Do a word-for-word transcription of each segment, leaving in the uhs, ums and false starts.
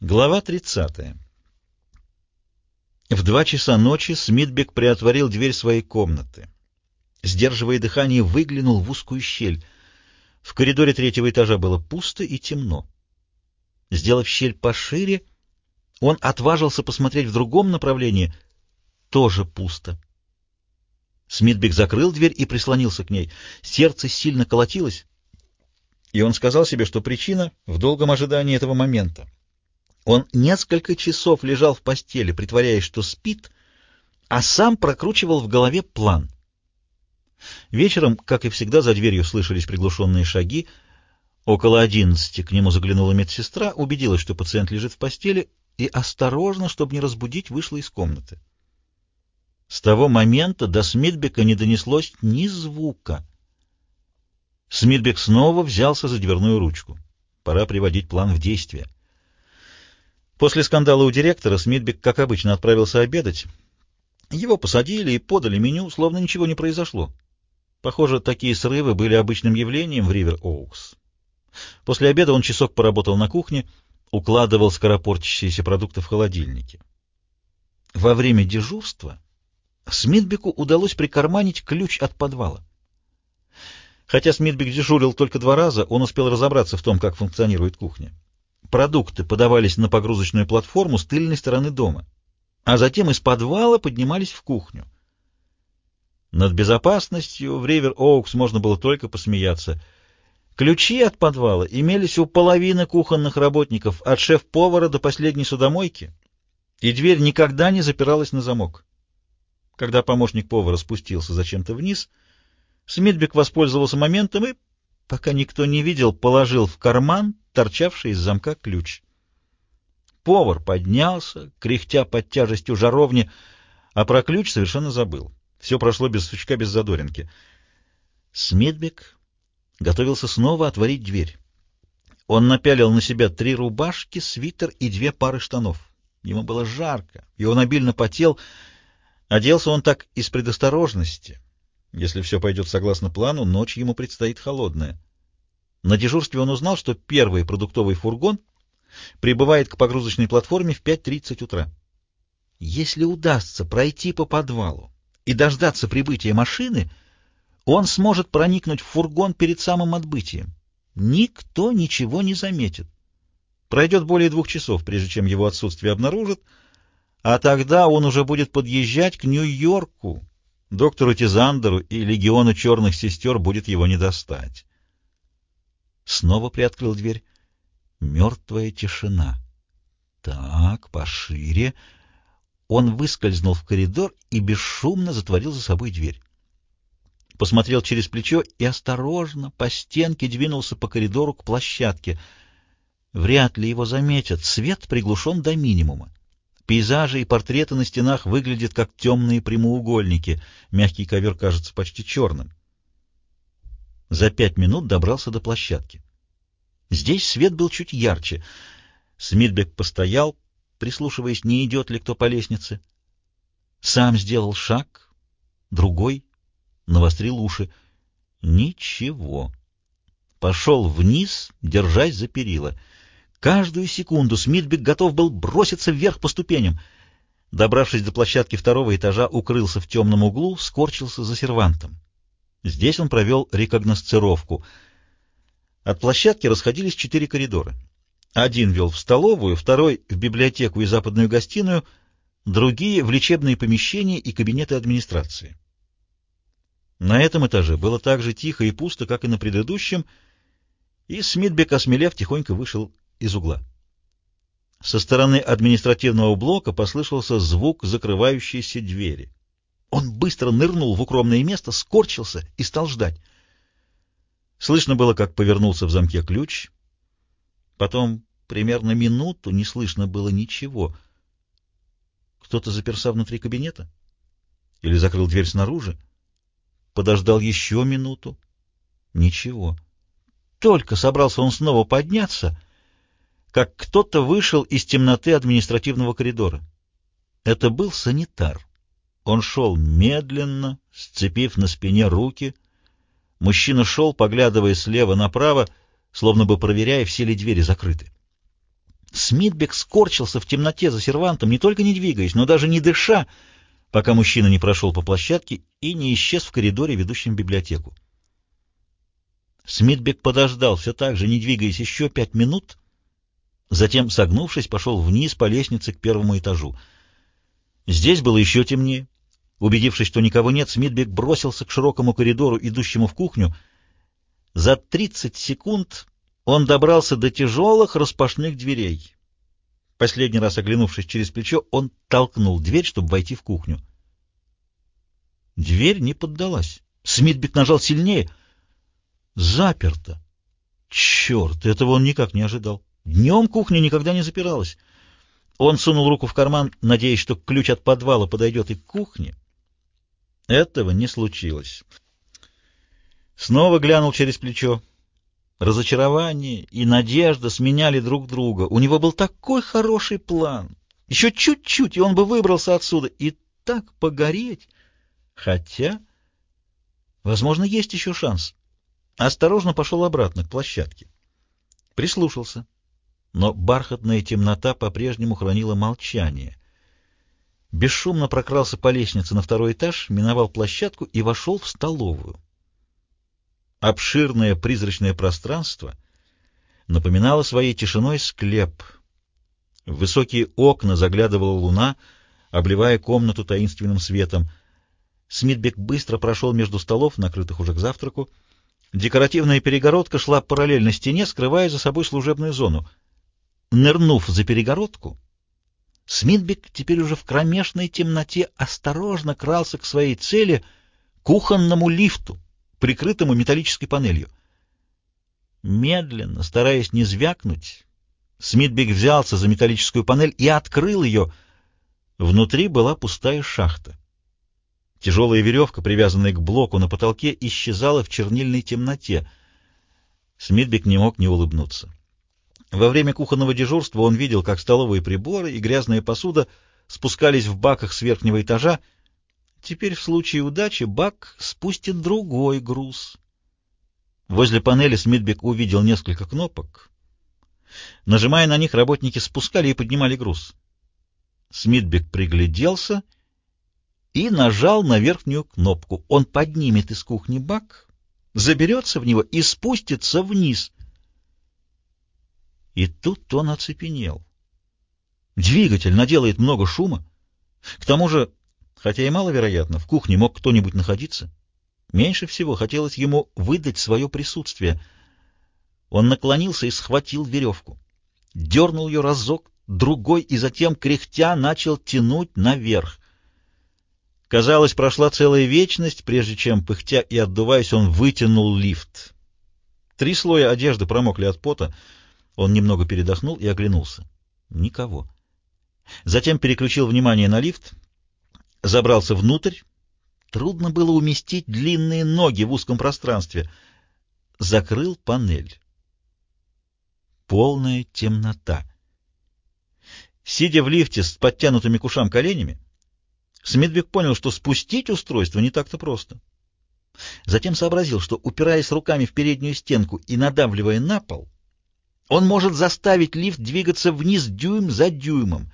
Глава тридцатая. В два часа ночи Смитбек приотворил дверь своей комнаты. Сдерживая дыхание, выглянул в узкую щель. В коридоре третьего этажа было пусто и темно. Сделав щель пошире, он отважился посмотреть в другом направлении. Тоже пусто. Смитбек закрыл дверь и прислонился к ней. Сердце сильно колотилось, и он сказал себе, что причина в долгом ожидании этого момента. Он несколько часов лежал в постели, притворяясь, что спит, а сам прокручивал в голове план. Вечером, как и всегда, за дверью слышались приглушенные шаги. Около одиннадцати к нему заглянула медсестра, убедилась, что пациент лежит в постели, и осторожно, чтобы не разбудить, вышла из комнаты. С того момента до Смитбека не донеслось ни звука. Смитбек снова взялся за дверную ручку. Пора приводить план в действие. После скандала у директора Смитбек, как обычно, отправился обедать. Его посадили и подали меню, словно ничего не произошло. Похоже, такие срывы были обычным явлением в Ривер-Оукс. После обеда он часок поработал на кухне, укладывал скоропортящиеся продукты в холодильнике. Во время дежурства Смитбеку удалось прикарманить ключ от подвала. Хотя Смитбек дежурил только два раза, он успел разобраться в том, как функционирует кухня. Продукты подавались на погрузочную платформу с тыльной стороны дома, а затем из подвала поднимались в кухню. Над безопасностью в Ривер-Оукс можно было только посмеяться. Ключи от подвала имелись у половины кухонных работников, от шеф-повара до последней судомойки, и дверь никогда не запиралась на замок. Когда помощник повара спустился зачем-то вниз, Смитбек воспользовался моментом и, пока никто не видел, положил в карман торчавший из замка ключ. Повар поднялся, кряхтя под тяжестью жаровни, а про ключ совершенно забыл. Все прошло без сучка, без задоринки. Смитбек готовился снова отворить дверь. Он напялил на себя три рубашки, свитер и две пары штанов. Ему было жарко, и он обильно потел. Оделся он так из предосторожности. Если все пойдет согласно плану, ночь ему предстоит холодная. На дежурстве он узнал, что первый продуктовый фургон прибывает к погрузочной платформе в пять тридцать утра. Если удастся пройти по подвалу и дождаться прибытия машины, он сможет проникнуть в фургон перед самым отбытием. Никто ничего не заметит. Пройдет более двух часов, прежде чем его отсутствие обнаружат, а тогда он уже будет подъезжать к Нью-Йорку. Доктору Тизандеру и легиону черных сестер будет его не достать. Снова приоткрыл дверь. Мертвая тишина. Так, пошире. Он выскользнул в коридор и бесшумно затворил за собой дверь. Посмотрел через плечо и осторожно по стенке двинулся по коридору к площадке. Вряд ли его заметят. Свет приглушен до минимума. Пейзажи и портреты на стенах выглядят как темные прямоугольники. Мягкий ковер кажется почти черным. За пять минут добрался до площадки. Здесь свет был чуть ярче. Смитбек постоял, прислушиваясь, не идет ли кто по лестнице. Сам сделал шаг, другой, навострил уши. Ничего. Пошел вниз, держась за перила. Каждую секунду Смитбек готов был броситься вверх по ступеням. Добравшись до площадки второго этажа, укрылся в темном углу, скорчился за сервантом. Здесь он провел рекогносцировку. От площадки расходились четыре коридора. Один вел в столовую, второй — в библиотеку и западную гостиную, другие — в лечебные помещения и кабинеты администрации. На этом этаже было так же тихо и пусто, как и на предыдущем, и Смитбек, осмелев, тихонько вышел из угла. Со стороны административного блока послышался звук закрывающейся двери. Он быстро нырнул в укромное место, скорчился и стал ждать. Слышно было, как повернулся в замке ключ. Потом примерно минуту не слышно было ничего. Кто-то заперся внутри кабинета? Или закрыл дверь снаружи? Подождал еще минуту. Ничего. Только собрался он снова подняться, как кто-то вышел из темноты административного коридора. Это был санитар. Он шел медленно, сцепив на спине руки. Мужчина шел, поглядывая слева направо, словно бы проверяя, все ли двери закрыты. Смитбек скорчился в темноте за сервантом, не только не двигаясь, но даже не дыша, пока мужчина не прошел по площадке и не исчез в коридоре, ведущем в библиотеку. Смитбек подождал, все так же, не двигаясь, еще пять минут, затем, согнувшись, пошел вниз по лестнице к первому этажу. Здесь было еще темнее. Убедившись, что никого нет, Смитбек бросился к широкому коридору, идущему в кухню. За тридцать секунд он добрался до тяжелых распашных дверей. Последний раз оглянувшись через плечо, он толкнул дверь, чтобы войти в кухню. Дверь не поддалась. Смитбек нажал сильнее. Заперто. Черт, этого он никак не ожидал. Днем кухня никогда не запиралась. Он сунул руку в карман, надеясь, что ключ от подвала подойдет и к кухне. Этого не случилось. Снова глянул через плечо. Разочарование и надежда сменяли друг друга. У него был такой хороший план. Еще чуть-чуть, и он бы выбрался отсюда. И так погореть. Хотя, возможно, есть еще шанс. Осторожно пошел обратно к площадке. Прислушался. Но бархатная темнота по-прежнему хранила молчание. Бесшумно прокрался по лестнице на второй этаж, миновал площадку и вошел в столовую. Обширное призрачное пространство напоминало своей тишиной склеп. В высокие окна заглядывала луна, обливая комнату таинственным светом. Смитбек быстро прошел между столов, накрытых уже к завтраку. Декоративная перегородка шла параллельно стене, скрывая за собой служебную зону. Нырнув за перегородку, Смитбек теперь уже в кромешной темноте осторожно крался к своей цели, кухонному лифту, прикрытому металлической панелью. Медленно, стараясь не звякнуть, Смитбек взялся за металлическую панель и открыл ее. Внутри была пустая шахта. Тяжелая веревка, привязанная к блоку на потолке, исчезала в чернильной темноте. Смитбек не мог не улыбнуться. Во время кухонного дежурства он видел, как столовые приборы и грязная посуда спускались в баках с верхнего этажа. Теперь в случае удачи бак спустит другой груз. Возле панели Смитбек увидел несколько кнопок. Нажимая на них, работники спускали и поднимали груз. Смитбек пригляделся и нажал на верхнюю кнопку. Он поднимет из кухни бак, заберется в него и спустится вниз. И тут он оцепенел. Двигатель наделает много шума. К тому же, хотя и маловероятно, в кухне мог кто-нибудь находиться. Меньше всего хотелось ему выдать свое присутствие. Он наклонился и схватил веревку. Дернул ее разок, другой, и затем, кряхтя, начал тянуть наверх. Казалось, прошла целая вечность, прежде чем, пыхтя и отдуваясь, он вытянул лифт. Три слоя одежды промокли от пота. Он немного передохнул и оглянулся. Никого. Затем переключил внимание на лифт, забрался внутрь. Трудно было уместить длинные ноги в узком пространстве. Закрыл панель. Полная темнота. Сидя в лифте с подтянутыми к ушам коленями, Смитбек понял, что спустить устройство не так-то просто. Затем сообразил, что, упираясь руками в переднюю стенку и надавливая на пол, он может заставить лифт двигаться вниз дюйм за дюймом.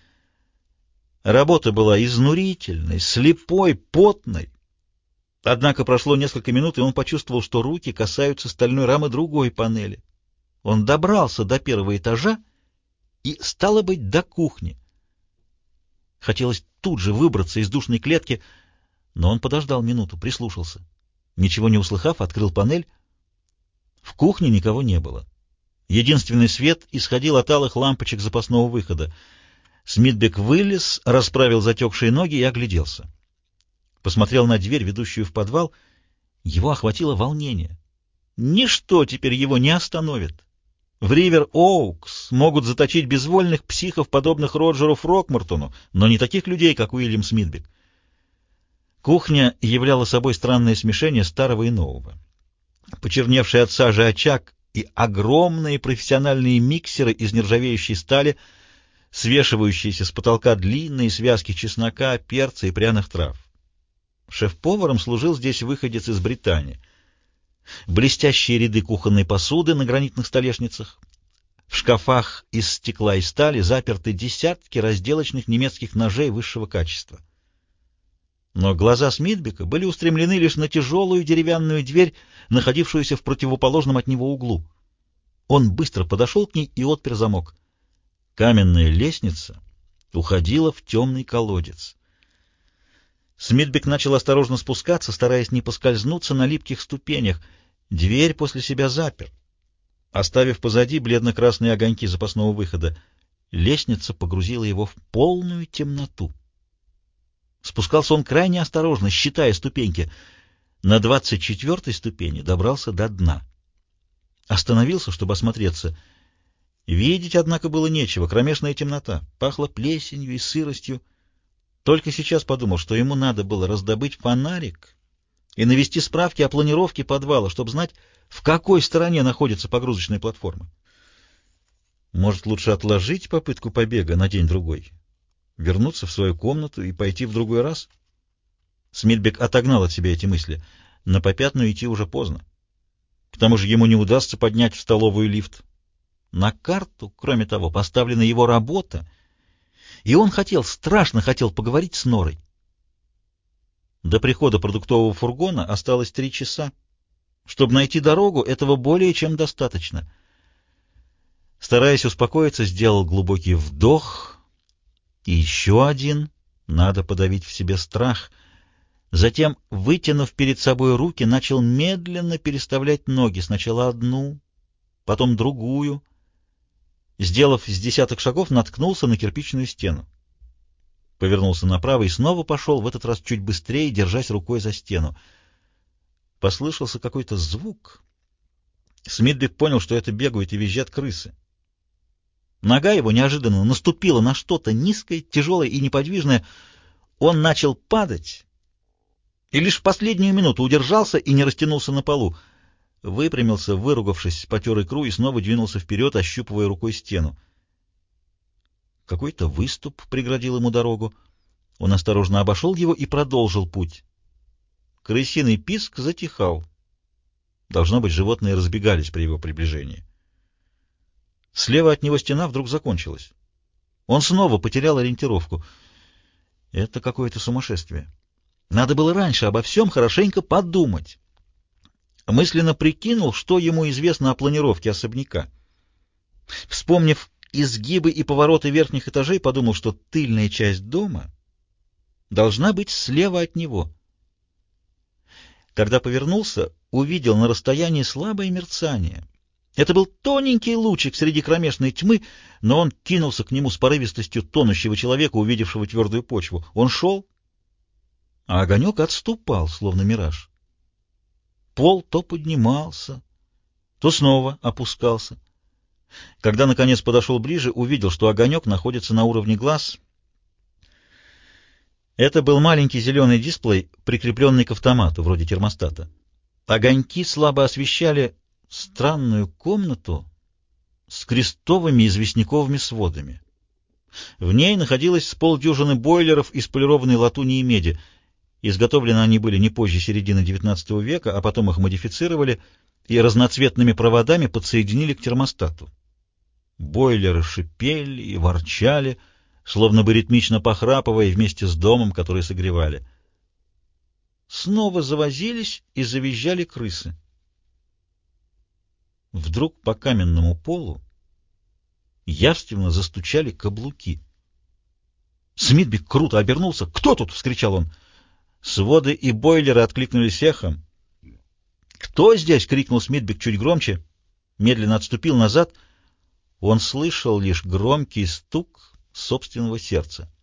Работа была изнурительной, слепой, потной. Однако прошло несколько минут, и он почувствовал, что руки касаются стальной рамы другой панели. Он добрался до первого этажа и, стало быть, до кухни. Хотелось тут же выбраться из душной клетки, но он подождал минуту, прислушался. Ничего не услыхав, открыл панель. В кухне никого не было. Единственный свет исходил от алых лампочек запасного выхода. Смитбек вылез, расправил затекшие ноги и огляделся. Посмотрел на дверь, ведущую в подвал. Его охватило волнение. Ничто теперь его не остановит. В Ривер-Оукс могут заточить безвольных психов, подобных Роджеру Фрокмортону, но не таких людей, как Уильям Смитбек. Кухня являла собой странное смешение старого и нового. Почерневший от сажи очаг и огромные профессиональные миксеры из нержавеющей стали, свешивающиеся с потолка длинные связки чеснока, перца и пряных трав. Шеф-поваром служил здесь выходец из Британии. Блестящие ряды кухонной посуды на гранитных столешницах, В шкафах из стекла и стали заперты десятки разделочных немецких ножей высшего качества. Но глаза Смитбека были устремлены лишь на тяжелую деревянную дверь, находившуюся в противоположном от него углу. Он быстро подошел к ней и отпер замок. Каменная лестница уходила в темный колодец. Смитбек начал осторожно спускаться, стараясь не поскользнуться на липких ступенях. Дверь после себя запер, оставив позади бледно-красные огоньки запасного выхода. Лестница погрузила его в полную темноту. Спускался он крайне осторожно, считая ступеньки. На двадцать четвертой ступени добрался до дна. Остановился, чтобы осмотреться. Видеть, однако, было нечего. Кромешная темнота. Пахло плесенью и сыростью. Только сейчас подумал, что ему надо было раздобыть фонарик и навести справки о планировке подвала, чтобы знать, в какой стороне находится погрузочная платформа. Может, лучше отложить попытку побега на день-другой, вернуться в свою комнату и пойти в другой раз? Смитбек отогнал от себя эти мысли. На попятную идти уже поздно. К тому же ему не удастся поднять в столовую лифт. На карту, кроме того, поставлена его работа, и он хотел, страшно хотел поговорить с Норой. До прихода продуктового фургона осталось три часа. Чтобы найти дорогу, этого более чем достаточно. Стараясь успокоиться, сделал глубокий вдох, и еще один. Надо подавить в себе страх. Затем, вытянув перед собой руки, начал медленно переставлять ноги. Сначала одну, потом другую. Сделав с десяток шагов, наткнулся на кирпичную стену. Повернулся направо и снова пошел, в этот раз чуть быстрее, держась рукой за стену. Послышался какой-то звук. Смитбек понял, что это бегают и визжат крысы. Нога его неожиданно наступила на что-то низкое, тяжелое и неподвижное. Он начал падать, и лишь в последнюю минуту удержался и не растянулся на полу. Выпрямился, выругавшись, потер икру и снова двинулся вперед, ощупывая рукой стену. Какой-то выступ преградил ему дорогу. Он осторожно обошел его и продолжил путь. Крысиный писк затихал. Должно быть, животные разбегались при его приближении. Слева от него стена вдруг закончилась. Он снова потерял ориентировку. Это какое-то сумасшествие. Надо было раньше обо всем хорошенько подумать. Мысленно прикинул, что ему известно о планировке особняка. Вспомнив изгибы и повороты верхних этажей, подумал, что тыльная часть дома должна быть слева от него. Когда повернулся, увидел на расстоянии слабое мерцание. Это был тоненький лучик среди кромешной тьмы, но он кинулся к нему с порывистостью тонущего человека, увидевшего твердую почву. Он шел, а огонек отступал, словно мираж. Пол то поднимался, то снова опускался. Когда, наконец, подошел ближе, увидел, что огонек находится на уровне глаз. Это был маленький зеленый дисплей, прикрепленный к автомату, вроде термостата. Огоньки слабо освещали странную комнату с крестовыми известняковыми сводами. В ней находилось с полдюжины бойлеров из полированной латуни и меди. Изготовлены они были не позже середины девятнадцатого века, а потом их модифицировали и разноцветными проводами подсоединили к термостату. Бойлеры шипели и ворчали, словно бы ритмично похрапывая вместе с домом, который согревали. Снова завозились и завизжали крысы. Вдруг по каменному полу явственно застучали каблуки. Смитбек круто обернулся. «Кто тут?» — вскричал он. Своды и бойлеры откликнулись эхом. «Кто здесь?» — крикнул Смитбек чуть громче. Медленно отступил назад. Он слышал лишь громкий стук собственного сердца.